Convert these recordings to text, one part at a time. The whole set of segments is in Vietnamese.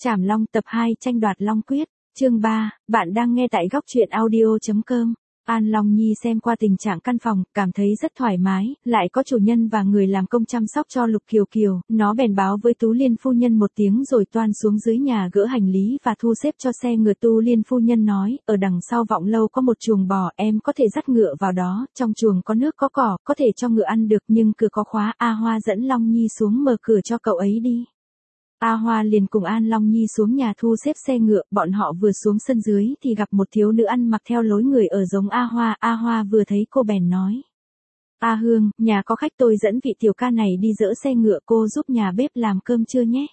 Trảm Long tập 2 tranh đoạt Long Quyết, chương 3, bạn đang nghe tại góc truyện audio.com. An Long Nhi xem qua tình trạng căn phòng, cảm thấy rất thoải mái, lại có chủ nhân và người làm công chăm sóc cho Lục Kiều Kiều, nó bèn báo với Tú Liên phu nhân một tiếng rồi toan xuống dưới nhà gỡ hành lý và thu xếp cho xe ngựa. Tú Liên phu nhân nói, ở đằng sau Vọng Lâu có một chuồng bò, em có thể dắt ngựa vào đó, trong chuồng có nước có cỏ, có thể cho ngựa ăn được nhưng cửa có khóa. A Hoa dẫn Long Nhi xuống mở cửa cho cậu ấy đi. A Hoa liền cùng An Long Nhi xuống nhà thu xếp xe ngựa, bọn họ vừa xuống sân dưới thì gặp một thiếu nữ ăn mặc theo lối người ở giống A Hoa vừa thấy cô bèn nói. A Hương, nhà có khách, tôi dẫn vị tiểu ca này đi dỡ xe ngựa, cô giúp nhà bếp làm cơm trưa nhé.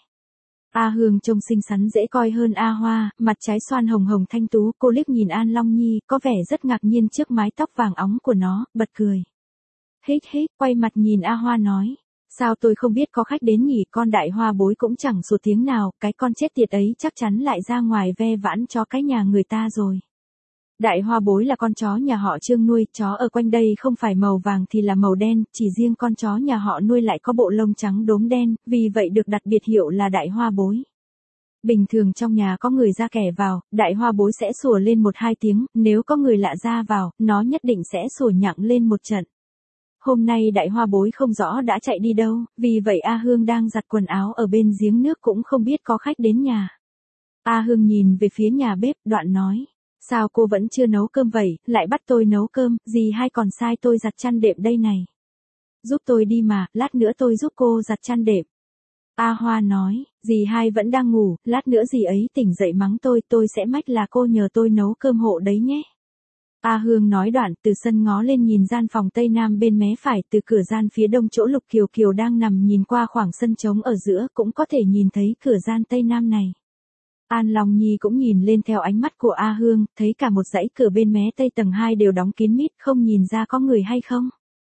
A Hương trông xinh xắn dễ coi hơn A Hoa, mặt trái xoan hồng hồng thanh tú, cô liếc nhìn An Long Nhi, có vẻ rất ngạc nhiên trước mái tóc vàng óng của nó, bật cười. Hít, quay mặt nhìn A Hoa nói. Sao tôi không biết có khách đến nhỉ, con Đại Hoa bối cũng chẳng sủa tiếng nào, cái con chết tiệt ấy chắc chắn lại ra ngoài ve vãn cho cái nhà người ta rồi. Đại Hoa bối là con chó nhà họ Trương nuôi, chó ở quanh đây không phải màu vàng thì là màu đen, chỉ riêng con chó nhà họ nuôi lại có bộ lông trắng đốm đen, vì vậy được đặt biệt hiệu là Đại Hoa bối. Bình thường trong nhà có người ra kẻ vào, Đại Hoa bối sẽ sủa lên 1-2 tiếng, nếu có người lạ ra vào, nó nhất định sẽ sủa nhặng lên một trận. Hôm nay Đại Hoa bối không rõ đã chạy đi đâu, vì vậy A Hương đang giặt quần áo ở bên giếng nước cũng không biết có khách đến nhà. A Hương nhìn về phía nhà bếp, đoạn nói. Sao cô vẫn chưa nấu cơm vậy, lại bắt tôi nấu cơm, dì hai còn sai tôi giặt chăn đệm đây này. Giúp tôi đi mà, lát nữa tôi giúp cô giặt chăn đệm. A Hoa nói, dì hai vẫn đang ngủ, lát nữa dì ấy tỉnh dậy mắng tôi sẽ mách là cô nhờ tôi nấu cơm hộ đấy nhé. A Hương nói đoạn từ sân ngó lên nhìn gian phòng tây nam bên mé phải, từ cửa gian phía đông chỗ Lục Kiều Kiều đang nằm nhìn qua khoảng sân trống ở giữa cũng có thể nhìn thấy cửa gian tây nam này. An Long Nhi cũng nhìn lên theo ánh mắt của A Hương, thấy cả một dãy cửa bên mé tây tầng 2 đều đóng kín mít, không nhìn ra có người hay không.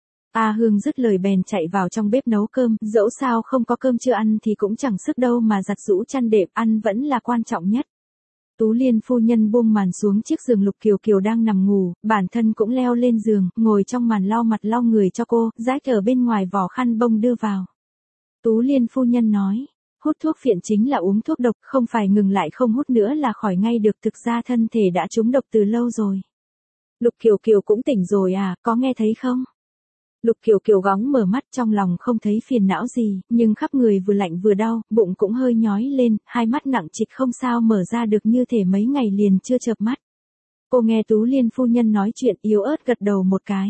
A Hương dứt lời bèn chạy vào trong bếp nấu cơm, dẫu sao không có cơm chưa ăn thì cũng chẳng sức đâu mà giặt giũ chăn đệm, ăn vẫn là quan trọng nhất. Tú Liên phu nhân buông màn xuống chiếc giường Lục Kiều Kiều đang nằm ngủ, bản thân cũng leo lên giường, ngồi trong màn lau mặt lau người cho cô, rách ở bên ngoài vỏ khăn bông đưa vào. Tú Liên phu nhân nói, hút thuốc phiện chính là uống thuốc độc, không phải ngừng lại không hút nữa là khỏi ngay được, thực ra thân thể đã trúng độc từ lâu rồi. Lục Kiều Kiều cũng tỉnh rồi à, có nghe thấy không? Lục Kiều Kiều gắng mở mắt, trong lòng không thấy phiền não gì, nhưng khắp người vừa lạnh vừa đau, bụng cũng hơi nhói lên, hai mắt nặng trịch không sao mở ra được, như thể mấy ngày liền chưa chợp mắt. Cô nghe Tú Liên phu nhân nói chuyện, yếu ớt gật đầu một cái.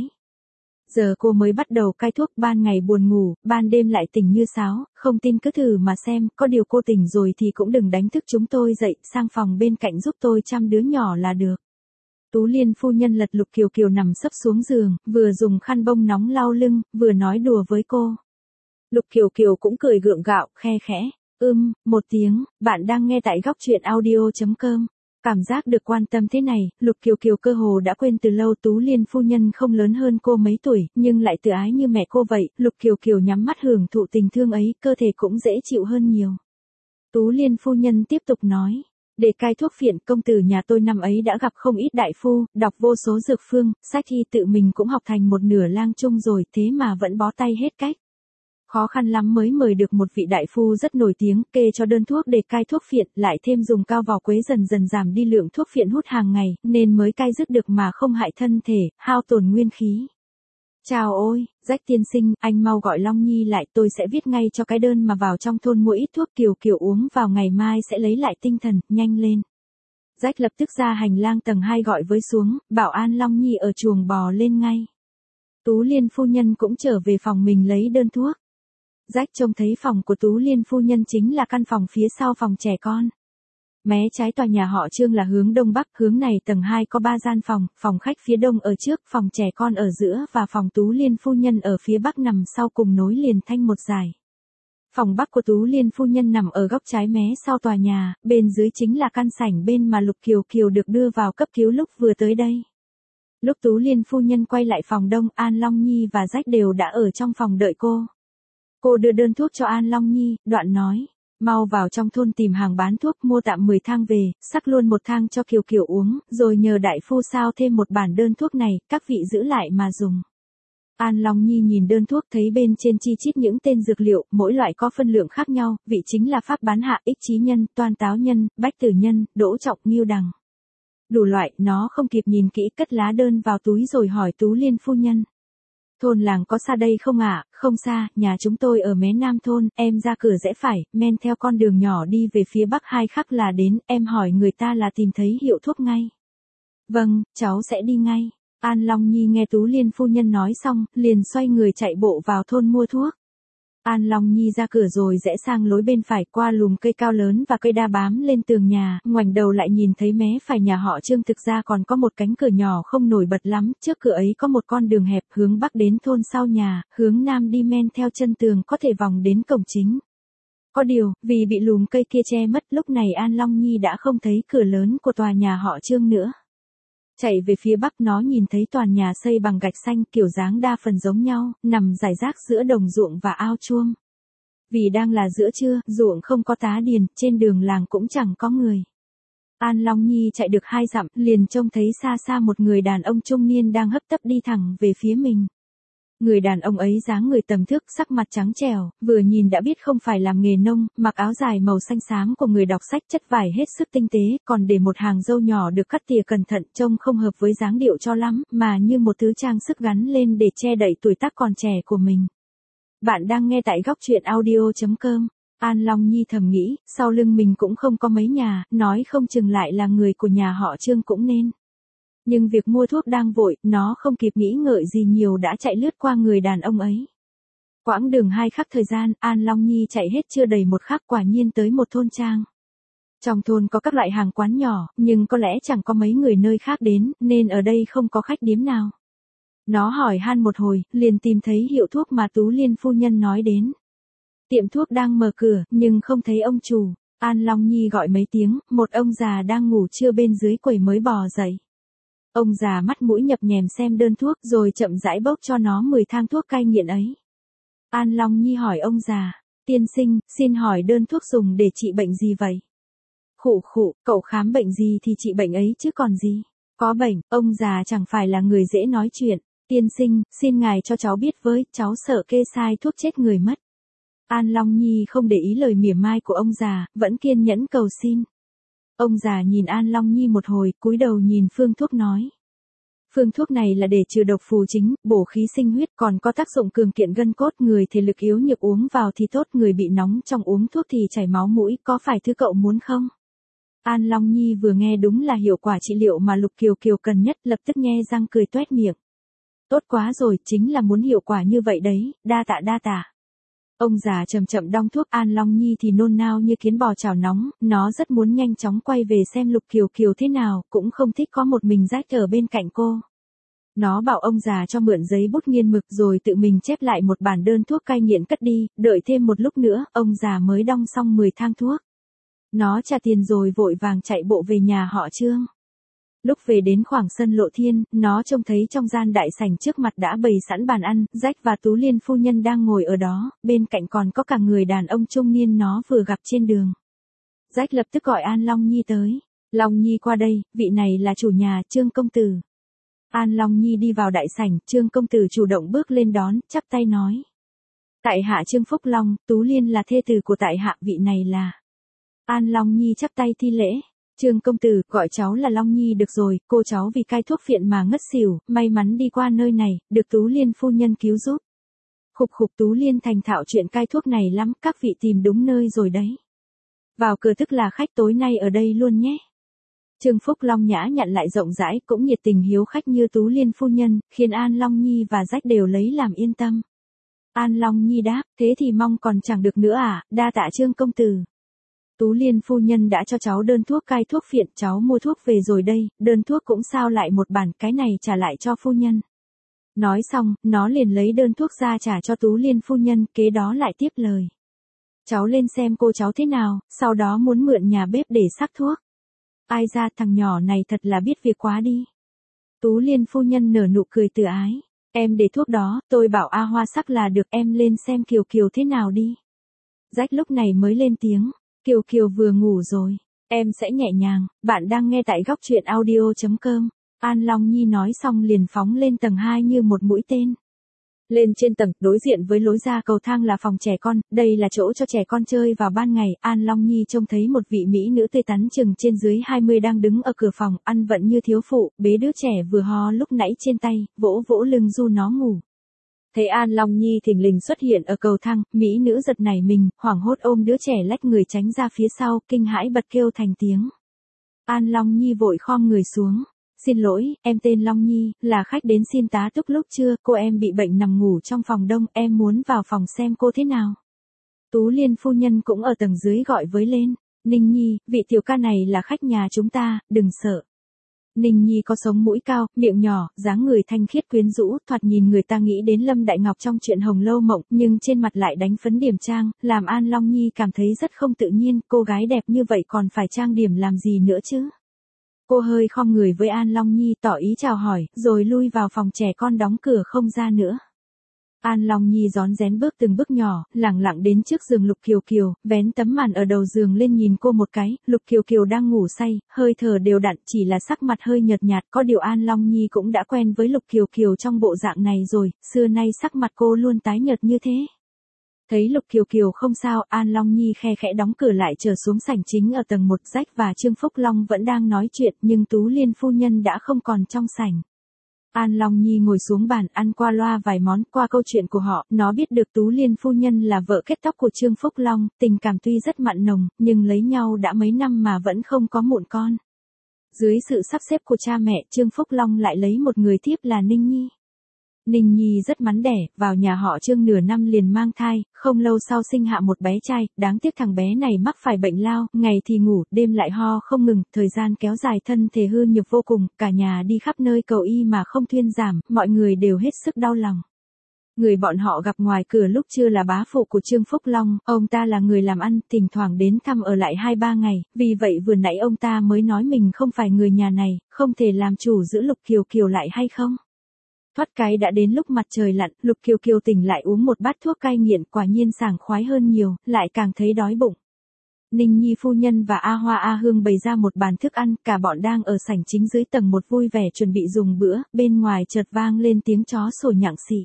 Giờ cô mới bắt đầu cai thuốc, ban ngày buồn ngủ, ban đêm lại tỉnh như sáo, không tin cứ thử mà xem, có điều cô tỉnh rồi thì cũng đừng đánh thức chúng tôi dậy, sang phòng bên cạnh giúp tôi chăm đứa nhỏ là được. Tú Liên phu nhân lật Lục Kiều Kiều nằm sấp xuống giường, vừa dùng khăn bông nóng lau lưng, vừa nói đùa với cô. Lục Kiều Kiều cũng cười gượng gạo, khe khẽ. Một tiếng, bạn đang nghe tại góc truyện audio.com. Cảm giác được quan tâm thế này, Lục Kiều Kiều cơ hồ đã quên từ lâu. Tú Liên phu nhân không lớn hơn cô mấy tuổi, nhưng lại tự ái như mẹ cô vậy. Lục Kiều Kiều nhắm mắt hưởng thụ tình thương ấy, cơ thể cũng dễ chịu hơn nhiều. Tú Liên phu nhân tiếp tục nói. Để cai thuốc phiện, công tử nhà tôi năm ấy đã gặp không ít đại phu, đọc vô số dược phương, sách y tự mình cũng học thành một nửa lang chung rồi, thế mà vẫn bó tay hết cách. Khó khăn lắm mới mời được một vị đại phu rất nổi tiếng, kê cho đơn thuốc để cai thuốc phiện, lại thêm dùng cao vỏ quế dần dần giảm đi lượng thuốc phiện hút hàng ngày, nên mới cai dứt được mà không hại thân thể, hao tổn nguyên khí. Chào ôi, Rách tiên sinh, anh mau gọi Long Nhi lại, tôi sẽ viết ngay cho cái đơn mà vào trong thôn mua ít thuốc Kiều Kiều uống vào, ngày mai sẽ lấy lại tinh thần, nhanh lên. Rách lập tức ra hành lang tầng 2 gọi với xuống, bảo An Long Nhi ở chuồng bò lên ngay. Tú Liên phu nhân cũng trở về phòng mình lấy đơn thuốc. Rách trông thấy phòng của Tú Liên phu nhân chính là căn phòng phía sau phòng trẻ con. Mé trái tòa nhà họ Trương là hướng đông bắc, hướng này tầng 2 có 3 gian phòng, phòng khách phía đông ở trước, phòng trẻ con ở giữa và phòng Tú Liên phu nhân ở phía bắc nằm sau cùng nối liền thành một dải. Phòng bắc của Tú Liên phu nhân nằm ở góc trái mé sau tòa nhà, bên dưới chính là căn sảnh bên mà Lục Kiều Kiều được đưa vào cấp cứu lúc vừa tới đây. Lúc Tú Liên phu nhân quay lại phòng đông, An Long Nhi và Rách đều đã ở trong phòng đợi cô. Cô đưa đơn thuốc cho An Long Nhi, đoạn nói. Mau vào trong thôn tìm hàng bán thuốc, mua tạm 10 thang về, sắc luôn một thang cho Kiều Kiều uống, rồi nhờ đại phu sao thêm một bản đơn thuốc này, các vị giữ lại mà dùng. An Long Nhi nhìn đơn thuốc thấy bên trên chi chít những tên dược liệu, mỗi loại có phân lượng khác nhau, vị chính là pháp bán hạ, ích trí nhân, toan táo nhân, bách tử nhân, đỗ trọng, nghiêu đằng. Đủ loại, nó không kịp nhìn kỹ cất lá đơn vào túi rồi hỏi Tú Liên phu nhân. Thôn làng có xa đây không ạ? Không xa, nhà chúng tôi ở mé nam thôn, em ra cửa rẽ phải, men theo con đường nhỏ đi về phía bắc 2 khắc là đến, em hỏi người ta là tìm thấy hiệu thuốc ngay. Vâng, cháu sẽ đi ngay. An Long Nhi nghe Tú Liên phu nhân nói xong, liền xoay người chạy bộ vào thôn mua thuốc. An Long Nhi ra cửa rồi rẽ sang lối bên phải qua lùm cây cao lớn và cây đa bám lên tường nhà, ngoảnh đầu lại nhìn thấy mé phải nhà họ Trương thực ra còn có một cánh cửa nhỏ không nổi bật lắm, trước cửa ấy có một con đường hẹp hướng bắc đến thôn sau nhà, hướng nam đi men theo chân tường có thể vòng đến cổng chính. Có điều, vì bị lùm cây kia che mất lúc này An Long Nhi đã không thấy cửa lớn của tòa nhà họ Trương nữa. Chạy về phía bắc nó nhìn thấy toàn nhà xây bằng gạch xanh kiểu dáng đa phần giống nhau, nằm rải rác giữa đồng ruộng và ao chuông. Vì đang là giữa trưa, ruộng không có tá điền, trên đường làng cũng chẳng có người. An Long Nhi chạy được 2 dặm, liền trông thấy xa xa một người đàn ông trung niên đang hấp tấp đi thẳng về phía mình. Người đàn ông ấy dáng người tầm thước, sắc mặt trắng trẻo, vừa nhìn đã biết không phải làm nghề nông, mặc áo dài màu xanh xám của người đọc sách, chất vải hết sức tinh tế, còn để một hàng râu nhỏ được cắt tỉa cẩn thận, trông không hợp với dáng điệu cho lắm, mà như một thứ trang sức gắn lên để che đậy tuổi tác còn trẻ của mình. Bạn đang nghe tại góc truyện audio.com. An Long Nhi thầm nghĩ, sau lưng mình cũng không có mấy nhà, nói không chừng lại là người của nhà họ Trương cũng nên. Nhưng việc mua thuốc đang vội, nó không kịp nghĩ ngợi gì nhiều đã chạy lướt qua người đàn ông ấy. Quãng đường 2 khắc thời gian, An Long Nhi chạy hết chưa đầy 1 khắc quả nhiên tới một thôn trang. Trong thôn có các loại hàng quán nhỏ, nhưng có lẽ chẳng có mấy người nơi khác đến, nên ở đây không có khách điếm nào. Nó hỏi han một hồi, liền tìm thấy hiệu thuốc mà Tú Liên phu nhân nói đến. Tiệm thuốc đang mở cửa, nhưng không thấy ông chủ. An Long Nhi gọi mấy tiếng, một ông già đang ngủ trưa bên dưới quầy mới bò dậy. Ông già mắt mũi nhập nhèm xem đơn thuốc rồi chậm rãi bốc cho nó 10 thang thuốc cai nghiện ấy. An Long Nhi hỏi ông già, tiên sinh, xin hỏi đơn thuốc dùng để trị bệnh gì vậy? Khụ khụ, cậu khám bệnh gì thì trị bệnh ấy chứ còn gì. Có bệnh, ông già chẳng phải là người dễ nói chuyện. Tiên sinh, xin ngài cho cháu biết với, cháu sợ kê sai thuốc chết người mất. An Long Nhi không để ý lời mỉa mai của ông già, vẫn kiên nhẫn cầu xin. Ông già nhìn An Long Nhi một hồi, cúi đầu nhìn phương thuốc nói. Phương thuốc này là để trừ độc phù chính, bổ khí sinh huyết, còn có tác dụng cường kiện gân cốt, người thể lực yếu nhược uống vào thì tốt, người bị nóng trong uống thuốc thì chảy máu mũi, có phải thứ cậu muốn không? An Long Nhi vừa nghe đúng là hiệu quả trị liệu mà Lục Kiều Kiều cần nhất, lập tức nhe răng cười toét miệng. Tốt quá rồi, chính là muốn hiệu quả như vậy đấy, đa tạ đa tạ. Ông già chậm chậm đong thuốc. An Long Nhi thì nôn nao như kiến bò chảo nóng, nó rất muốn nhanh chóng quay về xem Lục Kiều Kiều thế nào, cũng không thích có một mình Rách ở bên cạnh cô. Nó bảo ông già cho mượn giấy bút nghiên mực rồi tự mình chép lại một bản đơn thuốc cai nghiện cất đi, đợi thêm một lúc nữa, ông già mới đong xong 10 thang thuốc. Nó trả tiền rồi vội vàng chạy bộ về nhà họ Trương. Lúc về đến khoảng sân Lộ Thiên, nó trông thấy trong gian đại sảnh trước mặt đã bày sẵn bàn ăn, Rách và Tú Liên phu nhân đang ngồi ở đó, bên cạnh còn có cả người đàn ông trung niên nó vừa gặp trên đường. Rách lập tức gọi An Long Nhi tới. Long Nhi qua đây, vị này là chủ nhà, Trương công tử. An Long Nhi đi vào đại sảnh, Trương công tử chủ động bước lên đón, chắp tay nói. Tại hạ Trương Phúc Long, Tú Liên là thê tử của tại hạ, vị này là. An Long Nhi chắp tay thi lễ. Trương công tử, gọi cháu là Long Nhi được rồi, cô cháu vì cai thuốc phiện mà ngất xỉu, may mắn đi qua nơi này, được Tú Liên phu nhân cứu giúp. Khục khục, Tú Liên thành thạo chuyện cai thuốc này lắm, các vị tìm đúng nơi rồi đấy. Vào cửa tức là khách tối nay ở đây luôn nhé. Trương Phúc Long nhã nhận lại rộng rãi, cũng nhiệt tình hiếu khách như Tú Liên phu nhân, khiến An Long Nhi và Rách đều lấy làm yên tâm. An Long Nhi đáp, thế thì mong còn chẳng được nữa à, đa tạ Trương công tử. Tú Liên phu nhân đã cho cháu đơn thuốc cai thuốc phiện, cháu mua thuốc về rồi đây, đơn thuốc cũng sao lại một bản, cái này trả lại cho phu nhân. Nói xong, nó liền lấy đơn thuốc ra trả cho Tú Liên phu nhân, kế đó lại tiếp lời. Cháu lên xem cô cháu thế nào, sau đó muốn mượn nhà bếp để sắc thuốc. Ai ra, thằng nhỏ này thật là biết việc quá đi. Tú Liên phu nhân nở nụ cười từ ái. Em để thuốc đó, tôi bảo A Hoa sắc là được, em lên xem Kiều Kiều thế nào đi. Rách lúc này mới lên tiếng. Kiều Kiều vừa ngủ rồi. Em sẽ nhẹ nhàng. Bạn đang nghe tại góc truyện audio.com. An Long Nhi nói xong liền phóng lên tầng 2 như một mũi tên. Lên trên tầng, đối diện với lối ra cầu thang là phòng trẻ con, đây là chỗ cho trẻ con chơi vào ban ngày. An Long Nhi trông thấy một vị mỹ nữ tươi tắn chừng trên dưới 20 đang đứng ở cửa phòng, ăn vận như thiếu phụ, bế đứa trẻ vừa ho lúc nãy trên tay, vỗ vỗ lưng du nó ngủ. Thấy An Long Nhi thình lình xuất hiện ở cầu thang, mỹ nữ giật nảy mình, hoảng hốt ôm đứa trẻ lách người tránh ra phía sau, kinh hãi bật kêu thành tiếng. An Long Nhi vội khom người xuống. Xin lỗi, em tên Long Nhi, là khách đến xin tá túc lúc trưa, cô em bị bệnh nằm ngủ trong phòng đông, em muốn vào phòng xem cô thế nào. Tú Liên phu nhân cũng ở tầng dưới gọi với lên. Ninh Nhi, vị tiểu ca này là khách nhà chúng ta, đừng sợ. Ninh Nhi có sống mũi cao, miệng nhỏ, dáng người thanh khiết quyến rũ, thoạt nhìn người ta nghĩ đến Lâm Đại Ngọc trong chuyện Hồng Lâu Mộng, nhưng trên mặt lại đánh phấn điểm trang, làm An Long Nhi cảm thấy rất không tự nhiên, cô gái đẹp như vậy còn phải trang điểm làm gì nữa chứ. Cô hơi khom người với An Long Nhi tỏ ý chào hỏi, rồi lui vào phòng trẻ con đóng cửa không ra nữa. An Long Nhi rón rén bước từng bước nhỏ, lẳng lặng đến trước giường Lục Kiều Kiều, vén tấm màn ở đầu giường lên nhìn cô một cái, Lục Kiều Kiều đang ngủ say, hơi thở đều đặn, chỉ là sắc mặt hơi nhợt nhạt, có điều An Long Nhi cũng đã quen với Lục Kiều Kiều trong bộ dạng này rồi, xưa nay sắc mặt cô luôn tái nhợt như thế. Thấy Lục Kiều Kiều không sao, An Long Nhi khe khẽ đóng cửa lại trở xuống sảnh chính ở tầng 1. Rách và Trương Phúc Long vẫn đang nói chuyện nhưng Tú Liên phu nhân đã không còn trong sảnh. An Long Nhi ngồi xuống bàn ăn qua loa vài món, qua câu chuyện của họ, nó biết được Tú Liên phu nhân là vợ kết tóc của Trương Phúc Long, tình cảm tuy rất mặn nồng, nhưng lấy nhau đã mấy năm mà vẫn không có mụn con. Dưới sự sắp xếp của cha mẹ, Trương Phúc Long lại lấy một người thiếp là Ninh Nhi. Ninh Nhi rất mắn đẻ, vào nhà họ Trương nửa năm liền mang thai, không lâu sau sinh hạ một bé trai, đáng tiếc thằng bé này mắc phải bệnh lao, ngày thì ngủ, đêm lại ho không ngừng, thời gian kéo dài thân thể hư nhược vô cùng, cả nhà đi khắp nơi cầu y mà không thuyên giảm, mọi người đều hết sức đau lòng. Người bọn họ gặp ngoài cửa lúc trưa là bá phụ của Trương Phúc Long, ông ta là người làm ăn, thỉnh thoảng đến thăm ở lại 2-3 ngày, vì vậy vừa nãy ông ta mới nói mình không phải người nhà này, không thể làm chủ giữ Lục Kiều Kiều lại hay không. Thoát cái đã đến lúc mặt trời lặn, Lục Kiều Kiều tỉnh lại uống một bát thuốc cai nghiện, quả nhiên sảng khoái hơn nhiều, lại càng thấy đói bụng. Ninh Nhi phu nhân và A Hoa A Hương bày ra một bàn thức ăn, cả bọn đang ở sảnh chính dưới tầng 1 vui vẻ chuẩn bị dùng bữa, bên ngoài chợt vang lên tiếng chó sủa nhặng xị.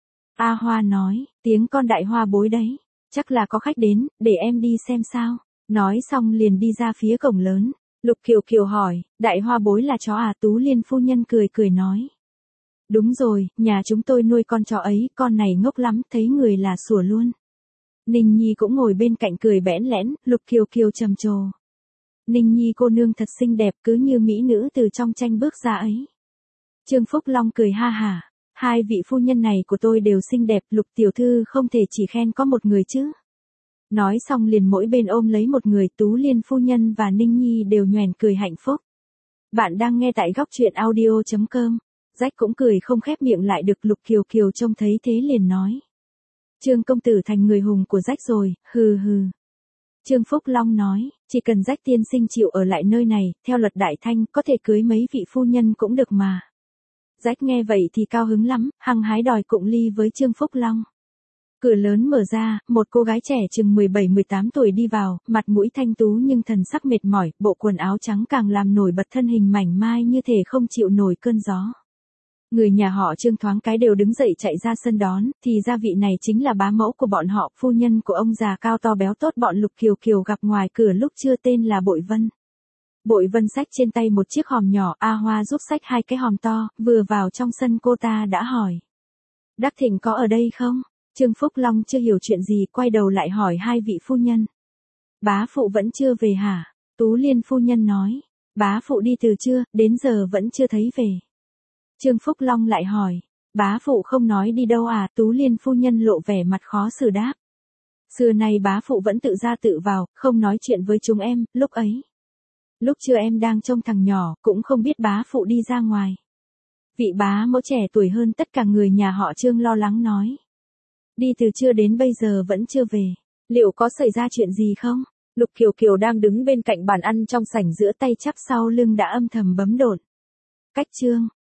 A Hoa nói, tiếng con đại hoa bối đấy, chắc là có khách đến, để em đi xem sao. Nói xong liền đi ra phía cổng lớn. Lục Kiều Kiều hỏi, đại hoa bối là chó à? Tú Liên phu nhân cười cười nói. Đúng rồi, nhà chúng tôi nuôi con chó ấy, con này ngốc lắm, thấy người là sủa luôn. Ninh Nhi cũng ngồi bên cạnh cười bẽn lẽn, Lục Kiều Kiều trầm trồ. Ninh Nhi cô nương thật xinh đẹp, cứ như mỹ nữ từ trong tranh bước ra ấy. Trương Phúc Long cười ha hả, hai vị phu nhân này của tôi đều xinh đẹp, Lục tiểu thư không thể chỉ khen có một người chứ. Nói xong liền mỗi bên ôm lấy một người, Tú Liên phu nhân và Ninh Nhi đều nhoẻn cười hạnh phúc. Bạn đang nghe tại góc truyện audio.com. Rách cũng cười không khép miệng lại được. Lục Kiều Kiều trông thấy thế liền nói. Trương công tử thành người hùng của Rách rồi, hừ hừ. Trương Phúc Long nói, chỉ cần Rách tiên sinh chịu ở lại nơi này, theo luật đại thanh, có thể cưới mấy vị phu nhân cũng được mà. Rách nghe vậy thì cao hứng lắm, hăng hái đòi cụng ly với Trương Phúc Long. Cửa lớn mở ra, một cô gái trẻ chừng 17-18 tuổi đi vào, mặt mũi thanh tú nhưng thần sắc mệt mỏi, bộ quần áo trắng càng làm nổi bật thân hình mảnh mai như thể không chịu nổi cơn gió. Người nhà họ Trương thoáng cái đều đứng dậy chạy ra sân đón, thì ra vị này chính là bá mẫu của bọn họ, phu nhân của ông già cao to béo tốt bọn Lục Kiều Kiều gặp ngoài cửa lúc trưa tên là Bội Vân. Bội Vân xách trên tay một chiếc hòm nhỏ, A Hoa giúp xách hai cái hòm to, vừa vào trong sân cô ta đã hỏi. Đắc Thịnh có ở đây không? Trương Phúc Long chưa hiểu chuyện gì, quay đầu lại hỏi hai vị phu nhân. Bá phụ vẫn chưa về hả? Tú Liên phu nhân nói. Bá phụ đi từ trưa, đến giờ vẫn chưa thấy về. Trương Phúc Long lại hỏi. Bá phụ không nói đi đâu à? Tú Liên phu nhân lộ vẻ mặt khó xử đáp. Xưa nay bá phụ vẫn tự ra tự vào, không nói chuyện với chúng em, lúc ấy. Lúc trưa em đang trông thằng nhỏ, cũng không biết bá phụ đi ra ngoài. Vị bá mẫu trẻ tuổi hơn tất cả người nhà họ Trương lo lắng nói. Đi từ trưa đến bây giờ vẫn chưa về. Liệu có xảy ra chuyện gì không? Lục Kiều Kiều đang đứng bên cạnh bàn ăn trong sảnh giữa tay chắp sau lưng đã âm thầm bấm đột. Cách Trương.